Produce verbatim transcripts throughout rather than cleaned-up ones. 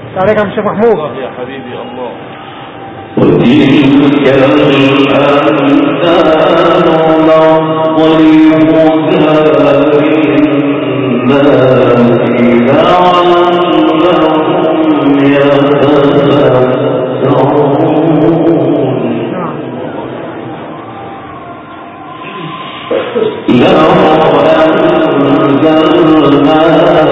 عليك يا شيخ محمود. الله يا حبيبي الله. وتلك الأمثال نضربها للناس لعلهم يتفكرون. لو أنزلنا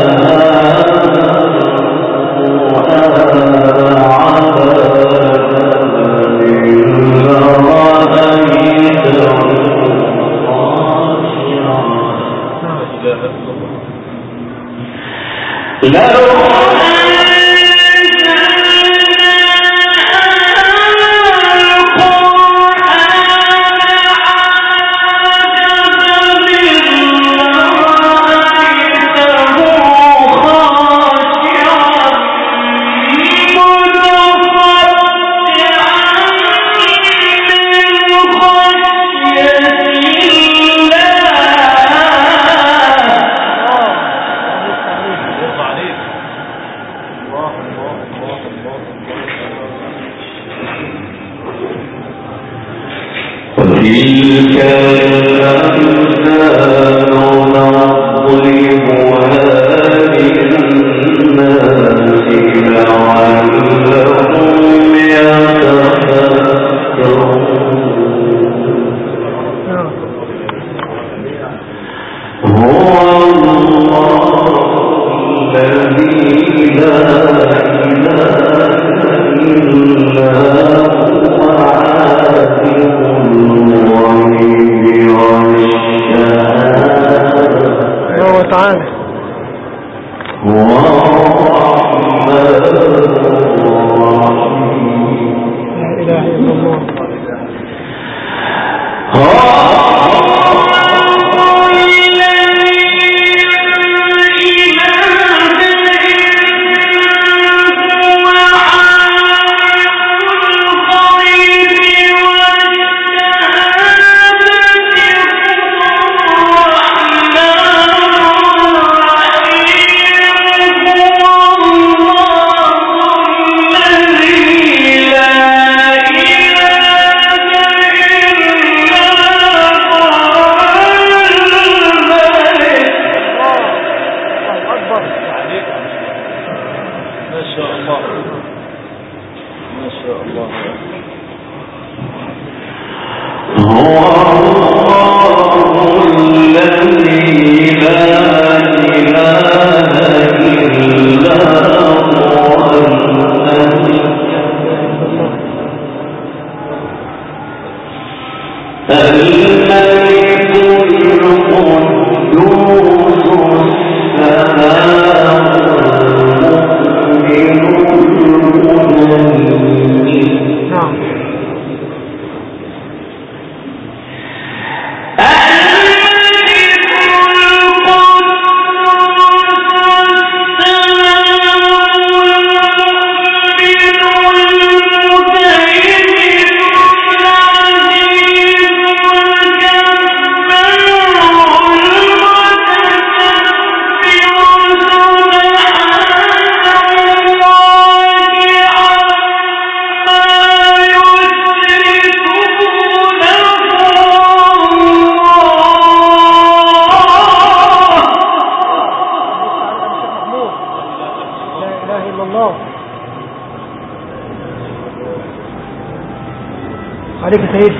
عليك يا سيدي.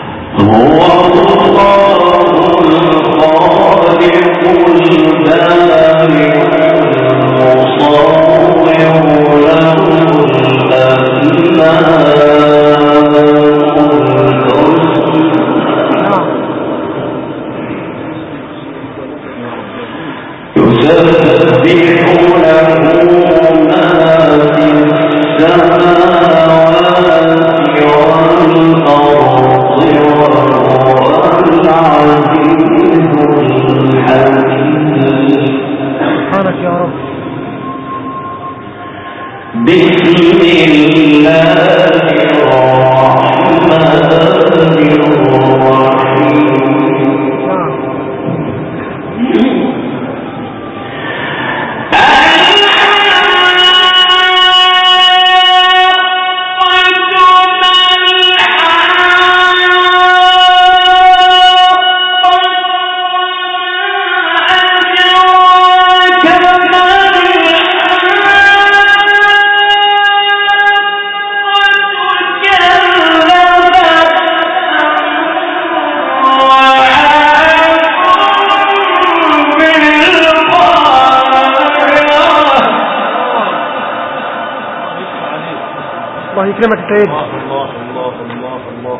هو الله الخالق البارئ المصور له الأسماء الحسنى يسبح له ما في السماوات والأرض وهو العزيز الحكيم. سبحانك يا رب. بسم الله الرحمن الرحيم. يكرمك يا سيدي. الله الله الله الله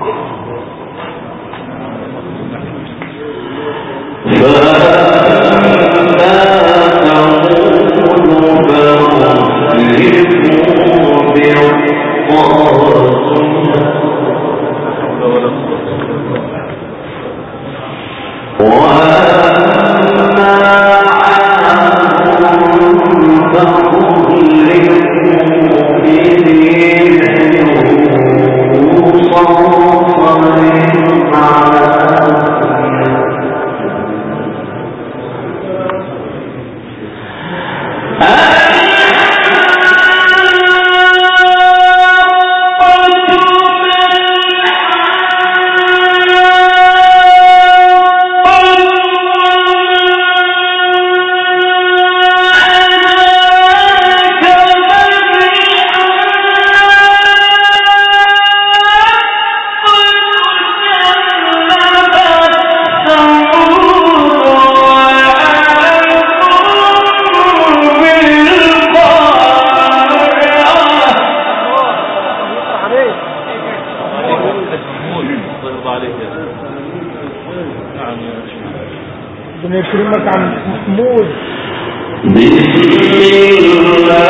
ربنا يكرمك عن محمود. بسم الله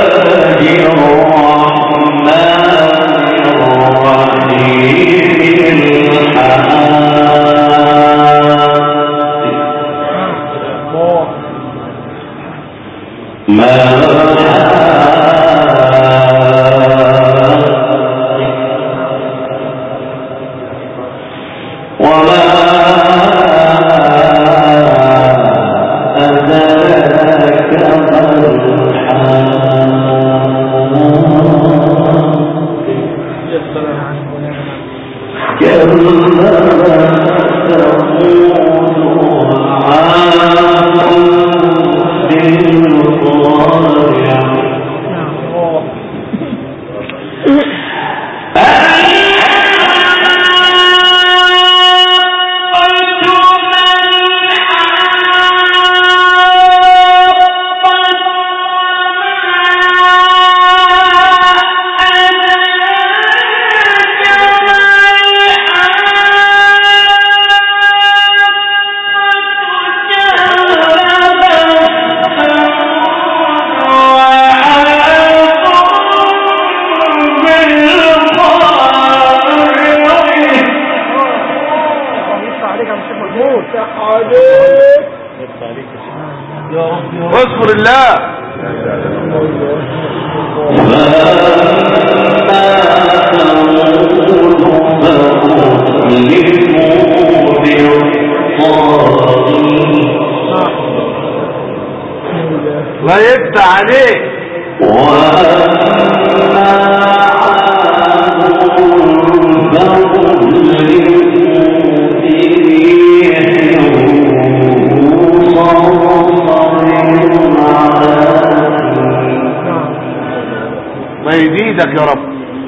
الرحمن الرحيم. ما واذكر الله. لا يفتح عليك. ما يزيدك يا رب.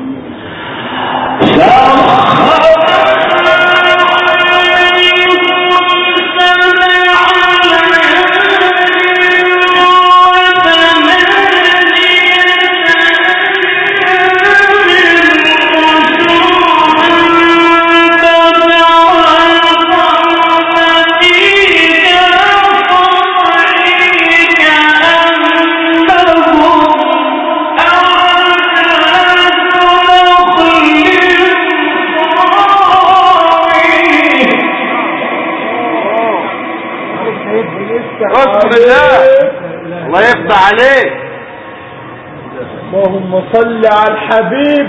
اذكر الله. الله يفتح عليك. اللهم صل على الحبيب.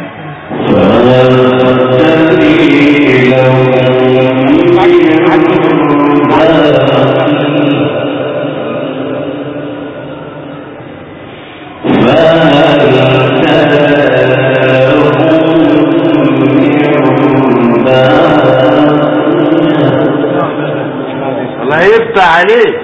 الله يفتح عليك.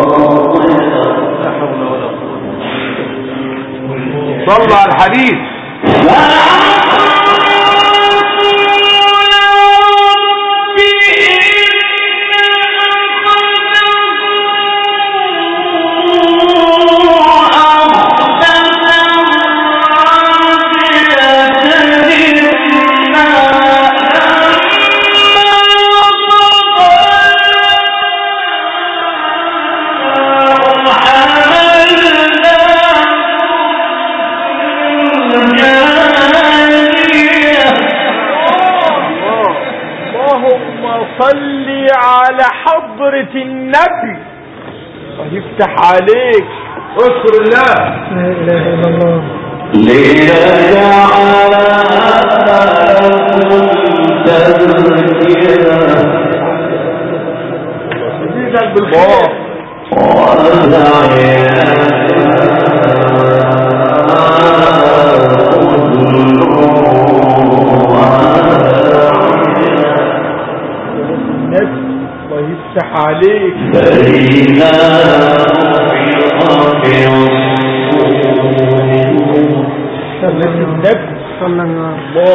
صلى على الحديث. صلي على حضرة النبي ويفتح عليك. اذكر الله. لا اله الا الله. ليجعلكم تذكرة يزيدك بالخير يفتح عليك. فإذا صلى النبي صلى الله.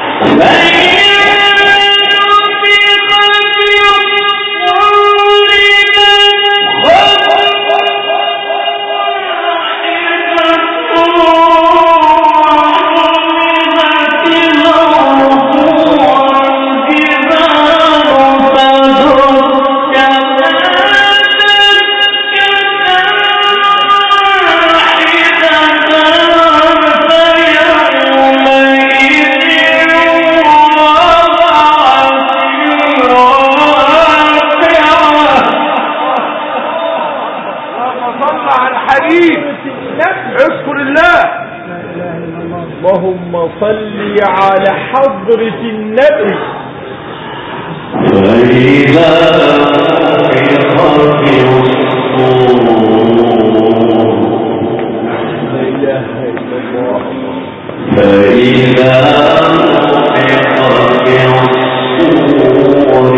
اذكر الله. اللهم صل على حضرة النبي. فإذا نفخت في الصور فإذا نفخت في الصور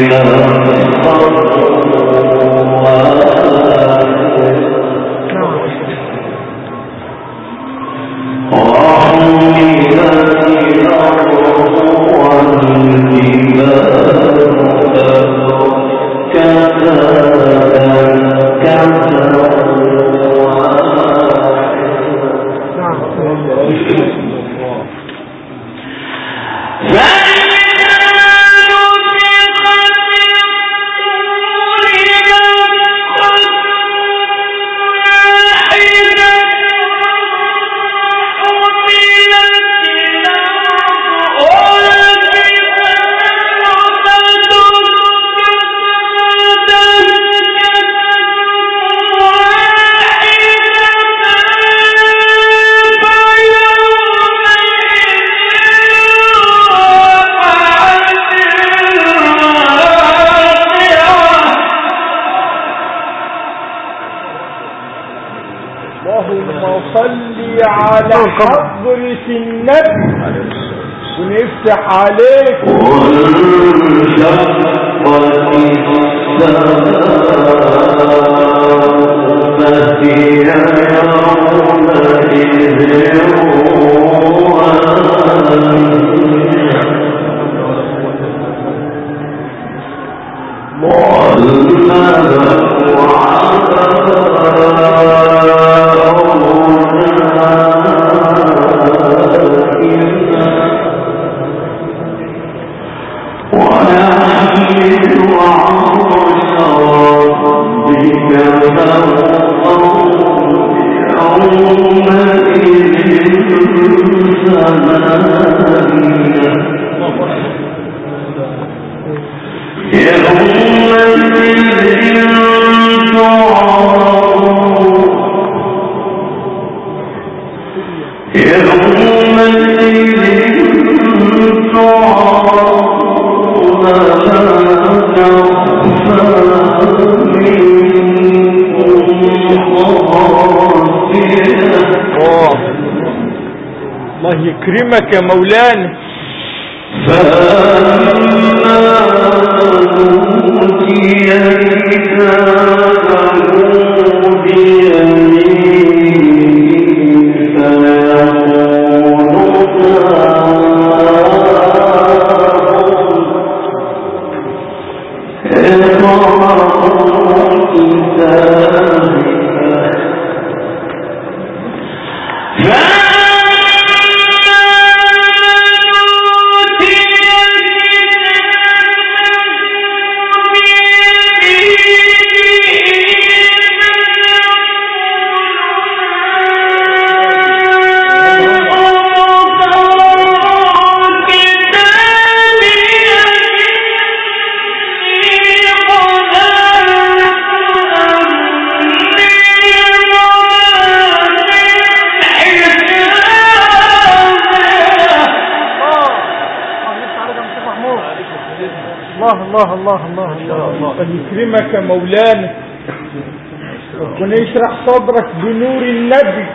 على حضرة النبي ونفتح عليك. الله يكرمك يا مولانا. فلما أوتي كتابه بيمينه فيقول الله الله الله الله الله الله يكرمك يا مولانا، ربنا يشرح صدرك بنور النبي.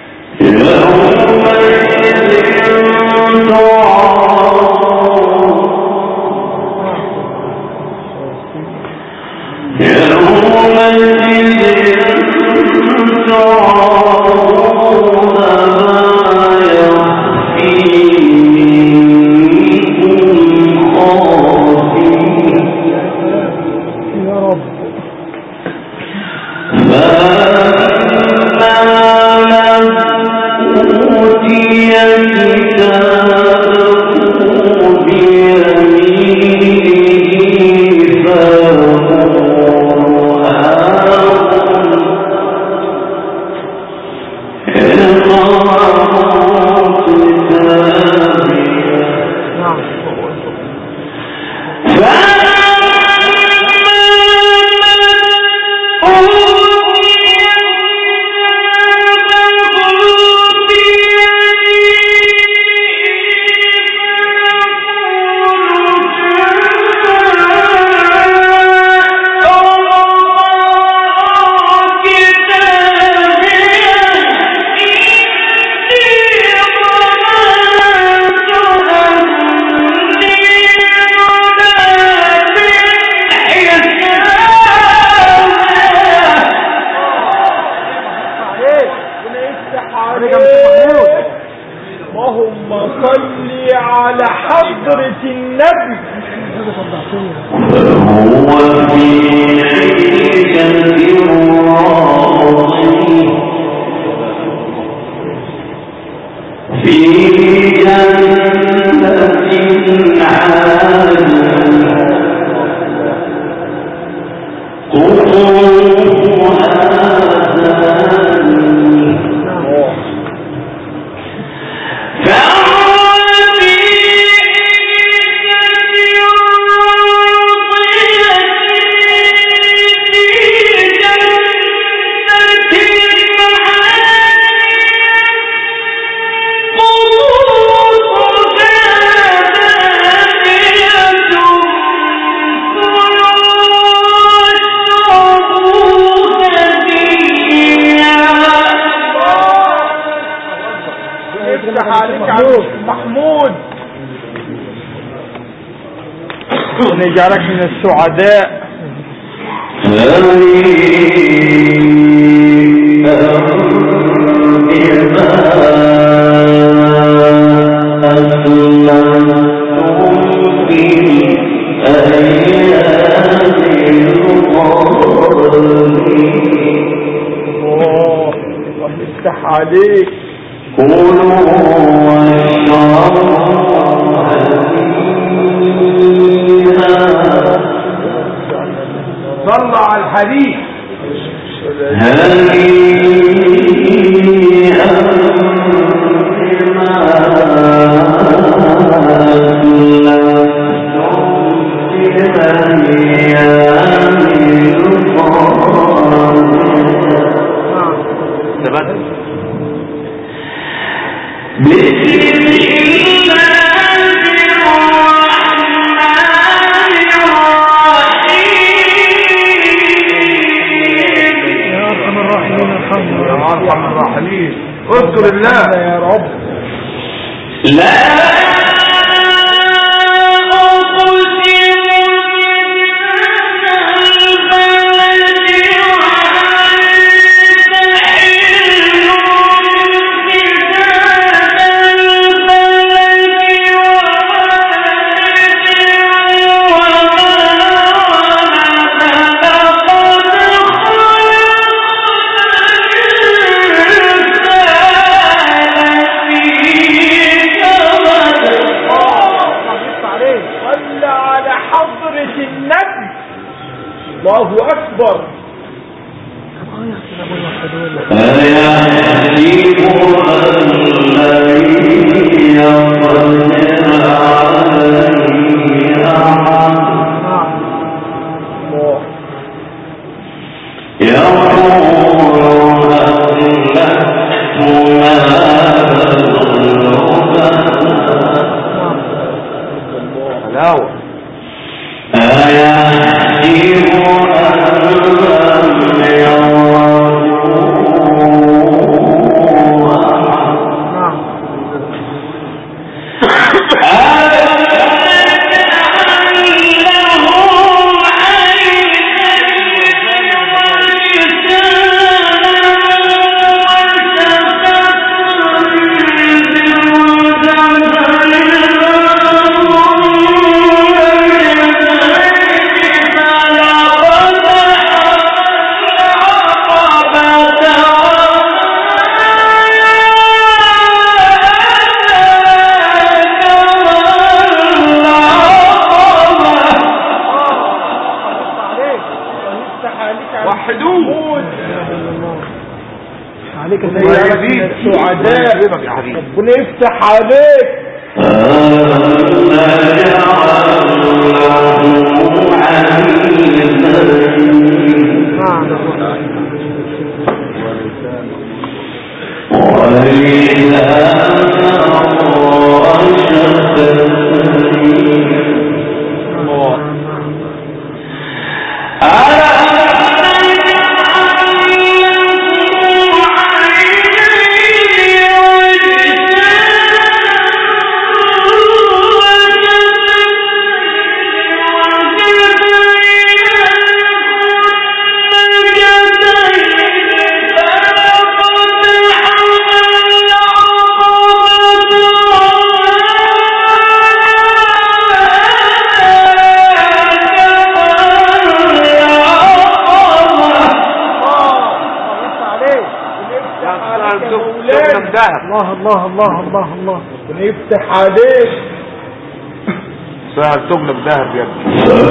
ونجعلك من السعداء. الله يفتح عليك. صلى على الحديث. اذكر الله يا رب. لا الله أكبر. حلاوة. محمود عليك السعداء ربنا يفتح عليك. الله الله الله الله الله يفتح عليك. سهل تغلب ذهب يا ابني.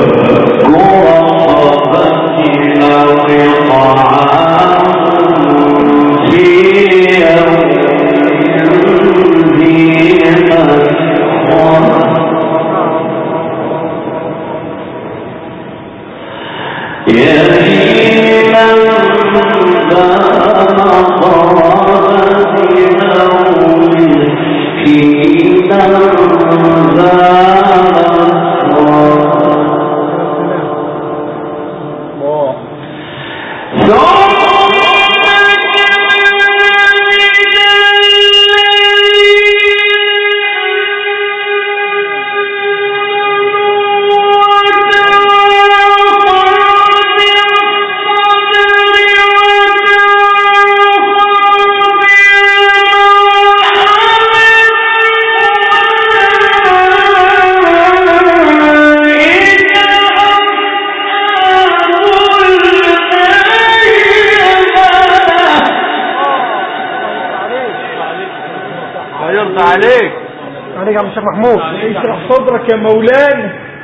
عليك عليك يا شيخ محمود. اشرح صدرك يا مولانا.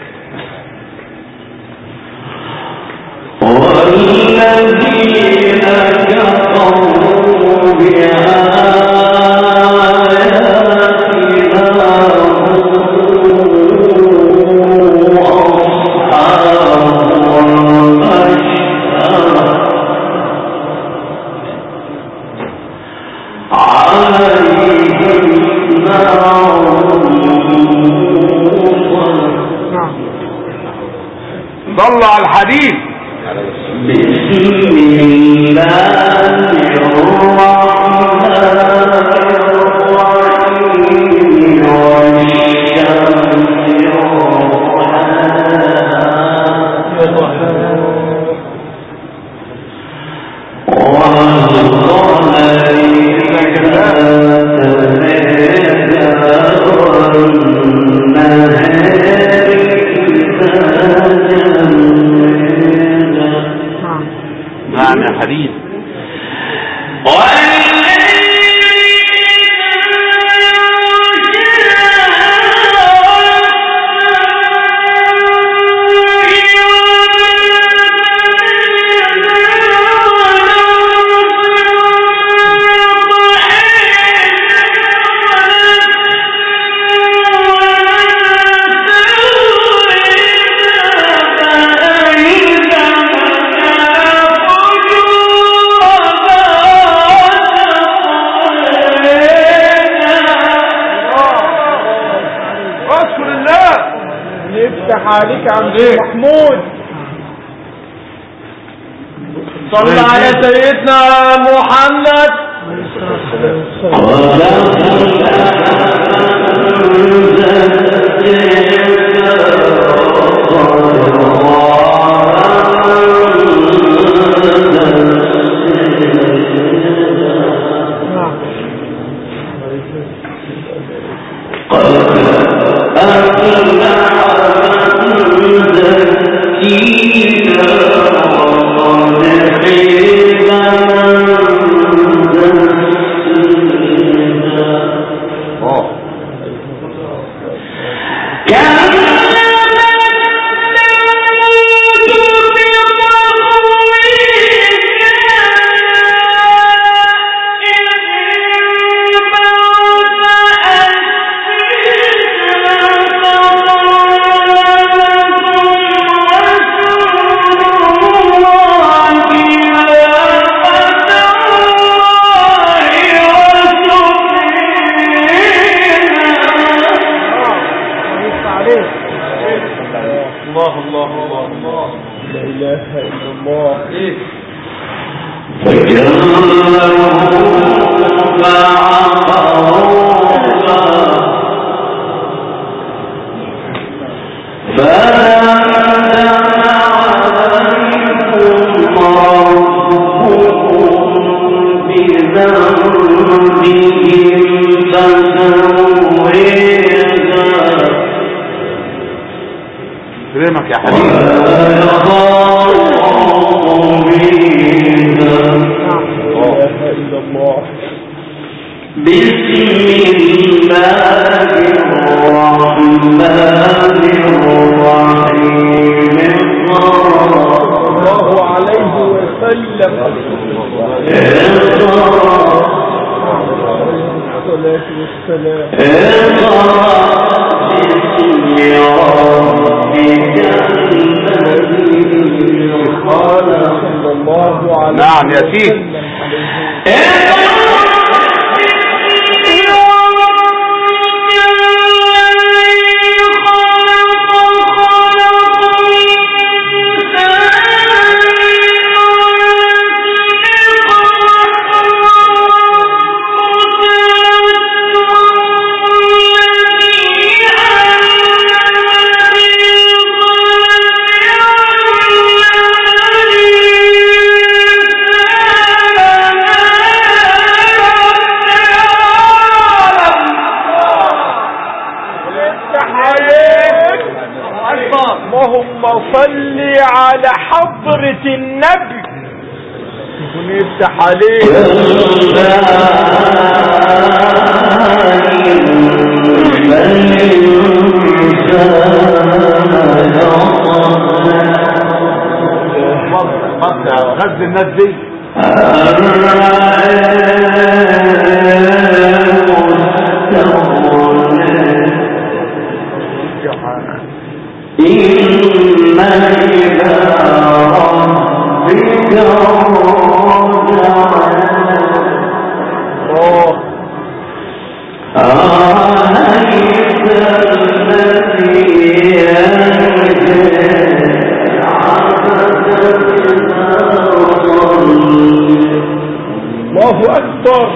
والذين كفروا بآياتنا صلوا على الحديث. بسم الله الرحمن الرحيم معنى حديث. عليك عم محمود. صلى على سيدنا محمد. كان يكرمك يا حبيبي. بسم الله الرحمن الرحيم. الله عليه وسلم. الصلاة والسلام. نعم يا سيدي. اللهم صل على حضرة النبي ونفتح عليه. غز الناس دي إن إلى ربك الله أكبر.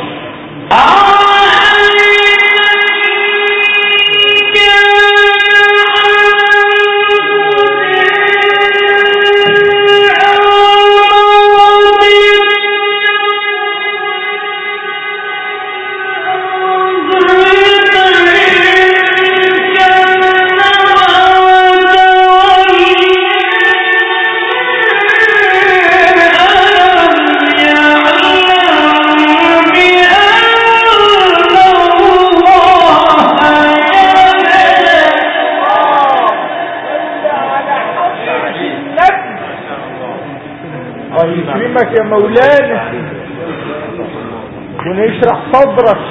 يكرمك يا مولانا ونشرح صدرك.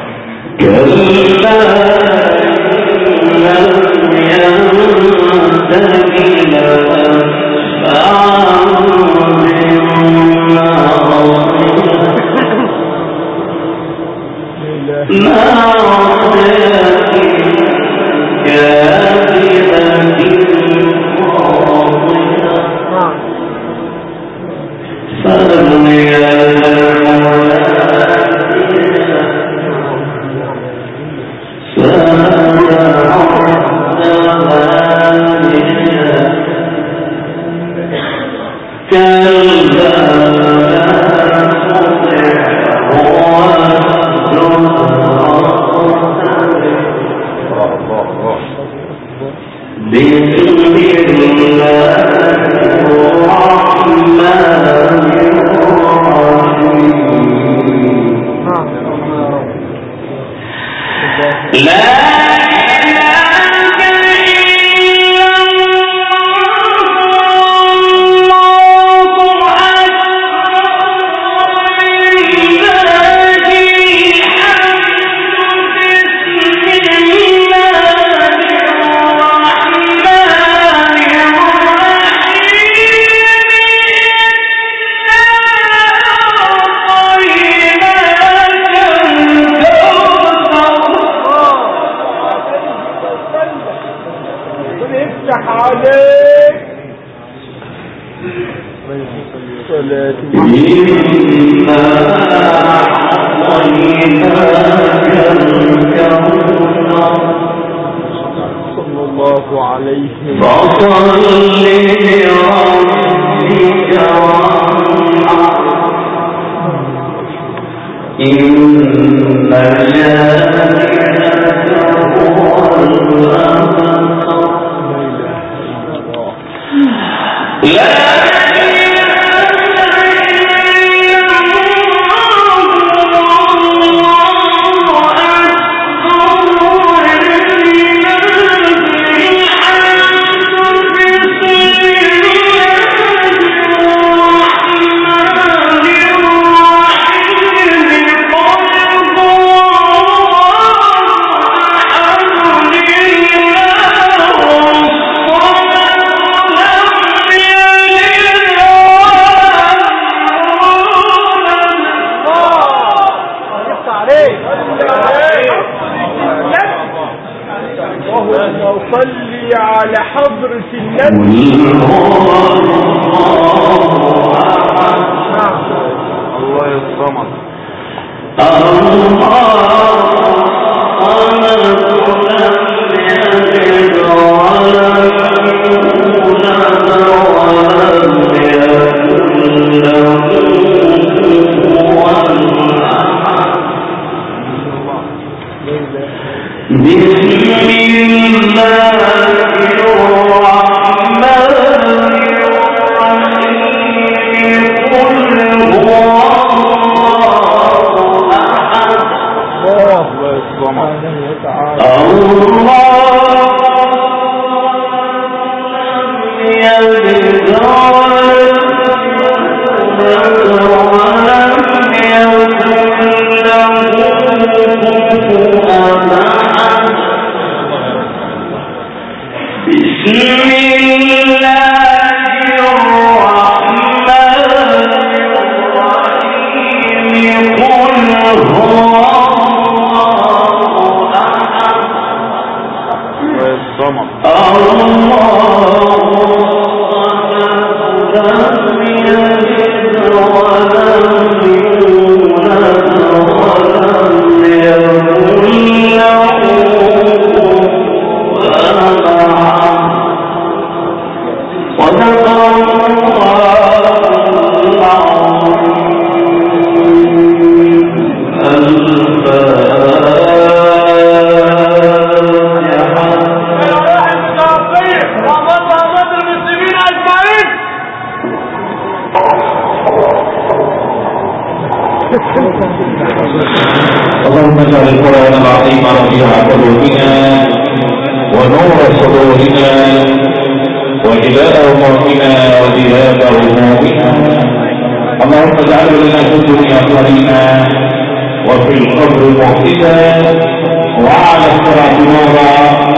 عليه فصل لربك وانحر إن شانئك هو الأبتر لا صلي على حضرة النبي الله يصمد اللهم اجعل القرآن العظيم ربيع قلوبنا ونور صدورنا وجلاء همومنا وذهاب همومنا. اللهم اجعله لنا في الدنيا قرينا وفي القبر موحدا وعلى الصراط نورا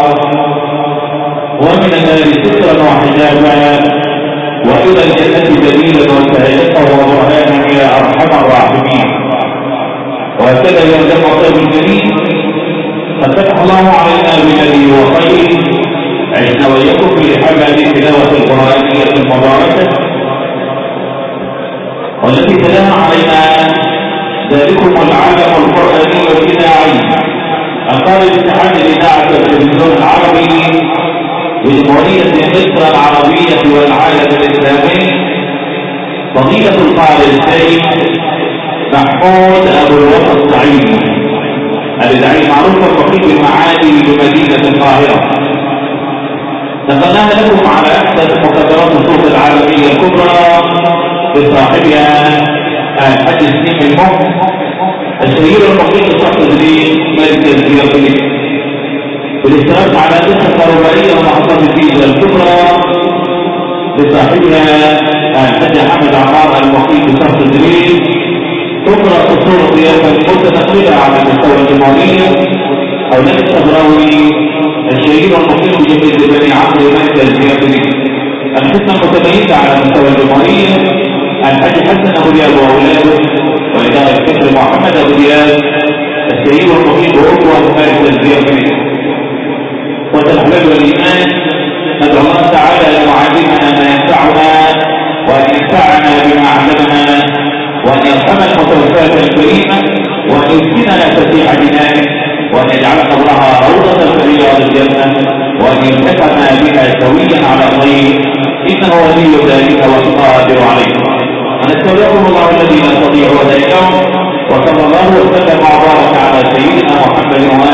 ومن النار سترا وحجابا والى الجنة دليلا وسائقا وبرهانا يا ارحم الراحمين. وهكذا يا جماعة الطيب الجميل قد فتح الله علينا بنبي وخير عشنا وإياكم في حمل تلاوة القرآنية المباركة والتي تلاها علينا ذلكم العالم القرآني الإذاعي أقام اتحاد الإذاعة والتلفزيون العربي بجمهورية مصر العربية والعالم الإسلامي فضيلة القائد الشيخ محمود ابو الوفا السعيد الادعي معروف الفقيه المعالي بمدينة القاهرة. نقلناها لكم على احدث مقدرات الصوت العالمية الكبرى بصاحبها الحاج سليم المهم الشهير الفقيه الصحفي الجديد ملك الزيارة بالاشتراك على قصة رباعية ومحطة الجيزة الكبرى بصاحبها الحاج حمد عمار الفقيه الصحفي الجديد تقرأ أصول قياسا متنقلة على مستوى الجمهورية حولان الصبراوي الشهير والمقيم بجميع بني عمرو مركز الزيارة الحسنة متميزة على مستوى الجمهورية الحاج حسن أبو دياب وأولاده وإدارة الفكر محمد أبو دياب الشهير والمقيم بأقوى مركز الزيارة. والأحباب والإيمان ندعو الله تعالى أن يعلمنا ما ينفعنا وأن ينفعنا بما علمنا وأن يرحم المتوفاة الكريمة وأن يسكننا تسيح دمائه وأن يجعل قبرها روضة في رياض الجنة، وأن يلتقنا بها سويا على الطريق، إنه ولي ذلك والقادر عليه. ونستودعكم الله الذي لا تضيع ودائعه، وصلى الله وسلم وبارك على سيدنا محمد